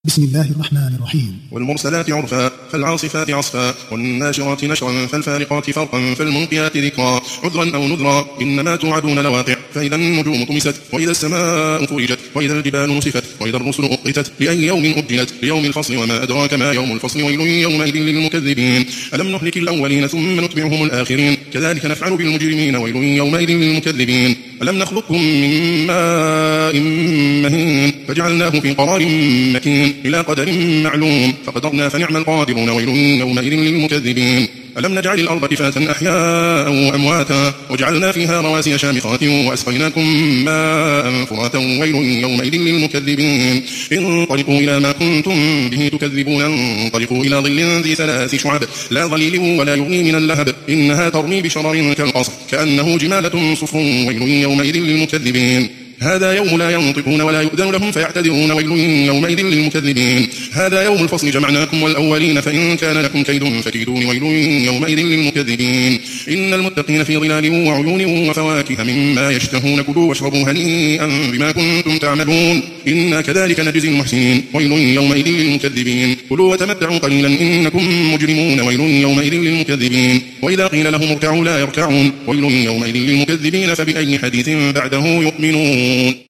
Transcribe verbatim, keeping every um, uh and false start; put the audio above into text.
بسم الله الرحمن الرحيم. والمرسلات عرفا فالعاصفات عصفا والناشرات نشرا فالفارقات فرقا فالملقيات ذكرا عذرا أو نذرا إنما توعدون لواقع فإذا النجوم طمست وإذا السماء فرجت وإذا الجبال نسفت وإذا الرسل أقتت لأي يوم أجلت ليوم الفصل وما أدراك ما يوم الفصل ويل يومئذ للمكذبين ألم نهلك الأولين ثم نتبعهم الآخرين كذلك نفعل بالمجرمين ويل يومئذ للمكذبين ألم نخلقكم من ماء مهين فجعلناه في قرار مكين إلى قدر معلوم فقدرنا فنعم القادرون ويل يومئذ للمكذبين ألم نجعل الأرض كفاة أحياء وأمواتا وجعلنا فيها رواسي شامخات وأسقيناكم ماء فراتا ويل يومئذ للمكذبين انطلقوا إلى ما كنتم به تكذبون انطلقوا إلى ظل ذي ثلاث شعب لا ظليل ولا يغني من اللهب إنها ترمي بشرر كالقصر كأنه جمالة صفر ويل يومئذ للمكذبين هذا يوم لا ينطقون ولا يؤذن لهم فيعتذرون ويل يومئذ للمكذبين هذا يوم الفصل جمعناكم والأولين فإن كان لكم كيد فكيدون ويل يومئذ للمكذبين إن المتقين في ظلال وعيون وفواكه مما يشتهون كلوا واشربوا هنيئا بما كنتم تعملون إنا كذلك نجزي المحسنين ويل يومئذ للمكذبين كلوا وتمتعوا قليلا إنكم مجرمون ويل يومئذ للمكذبين وإذا قيل لهم اركعوا لا يركعون ويل يومئذ للمكذبين فبأي حديث بعده يؤمنون.